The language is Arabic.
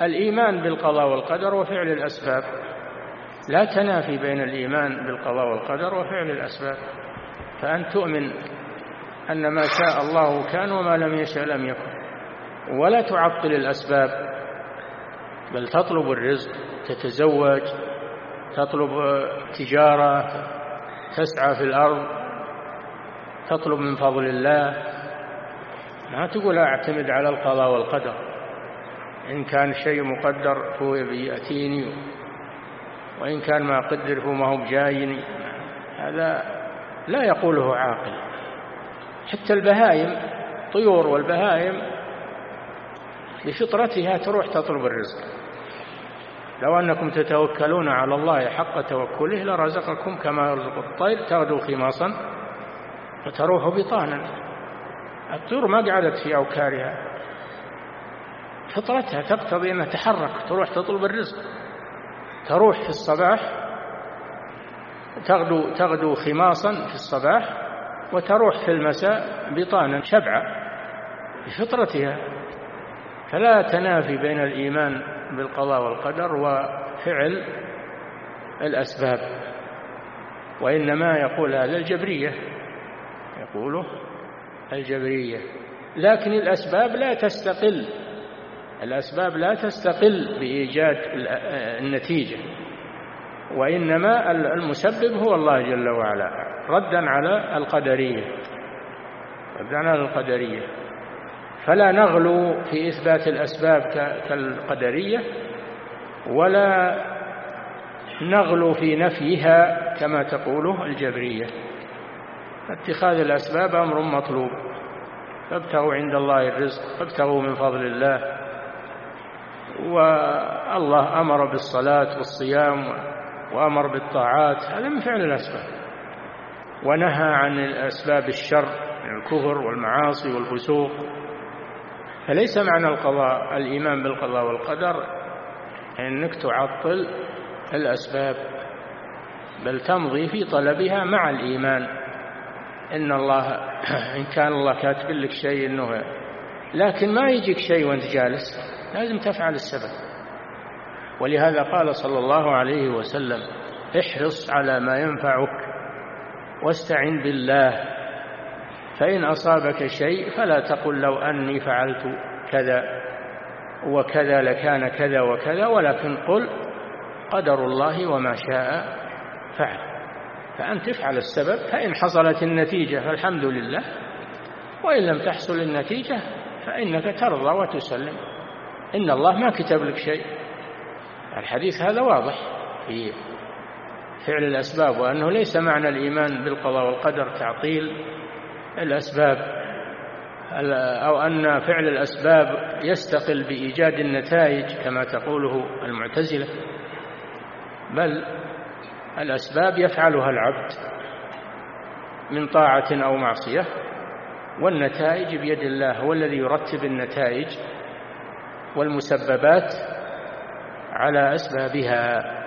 الإيمان بالقضاء والقدر وفعل الأسباب، لا تنافي بين الإيمان بالقضاء والقدر وفعل الأسباب. فأن تؤمن أن ما شاء الله كان وما لم يشأ لم يكن، ولا تعطل الأسباب، بل تطلب الرزق، تتزوج، تطلب تجارة، تسعى في الأرض، تطلب من فضل الله. ما تقول أعتمد على القضاء والقدر، إن كان شيء مقدر فهو بيأتيني، وإن كان ما قدر فهو ما هو بجايني. هذا لا يقوله عاقل. حتى البهائم، طيور والبهائم بفطرتها تروح تطلب الرزق. لو أنكم تتوكلون على الله حق توكله لرزقكم كما يرزق الطير تغدو خماصا وتروح بطانا. الطيور ما قعدت في أوكارها، فطرتها تقتضي أنها تحرك تروح تطلب الرزق. تروح في الصباح، تغدو خماصا في الصباح، وتروح في المساء بطانا شبعة بفطرتها. فلا تنافي بين الإيمان بالقضاء والقدر وفعل الأسباب، وإنما يقول هذا الجبرية، يقوله الجبرية. لكن الأسباب لا تستقل بإيجاد النتيجة، وإنما المسبب هو الله جل وعلا، ردا على القدرية. فلا نغلو في إثبات الأسباب كالقدرية، ولا نغلو في نفيها كما تقوله الجبرية. اتخاذ الأسباب أمر مطلوب، فابتغوا عند الله الرزق، فابتغوا من فضل الله. والله أمر بالصلاة والصيام وأمر بالطاعات، هذا من فعل الأسباب، ونهى عن الأسباب الشر من الكفر والمعاصي والفسوق. فليس معنى الإيمان بالقضاء والقدر أنك تعطل الأسباب، بل تمضي في طلبها مع الإيمان. إن كان الله كاتب لك شيء لكن ما يجيك شيء وانت جالس، لازم تفعل السبب. ولهذا قال صلى الله عليه وسلم: احرص على ما ينفعك واستعن بالله، فإن أصابك شيء فلا تقل لو أني فعلت كذا وكذا لكان كذا وكذا، ولكن قل قدر الله وما شاء فعل. فأن تفعل السبب، فإن حصلت النتيجة فالحمد لله، وإن لم تحصل النتيجة فإنك ترضى وتسلم. إن الله ما كتب لك شيء. الحديث هذا واضح في فعل الأسباب، وأنه ليس معنى الإيمان بالقضاء والقدر تعطيل الأسباب، أو أن فعل الأسباب يستقل بإيجاد النتائج كما تقوله المعتزلة، بل الأسباب يفعلها العبد من طاعة أو معصية، والنتائج بيد الله، هو الذي يرتب النتائج والمسببات على أسبابها.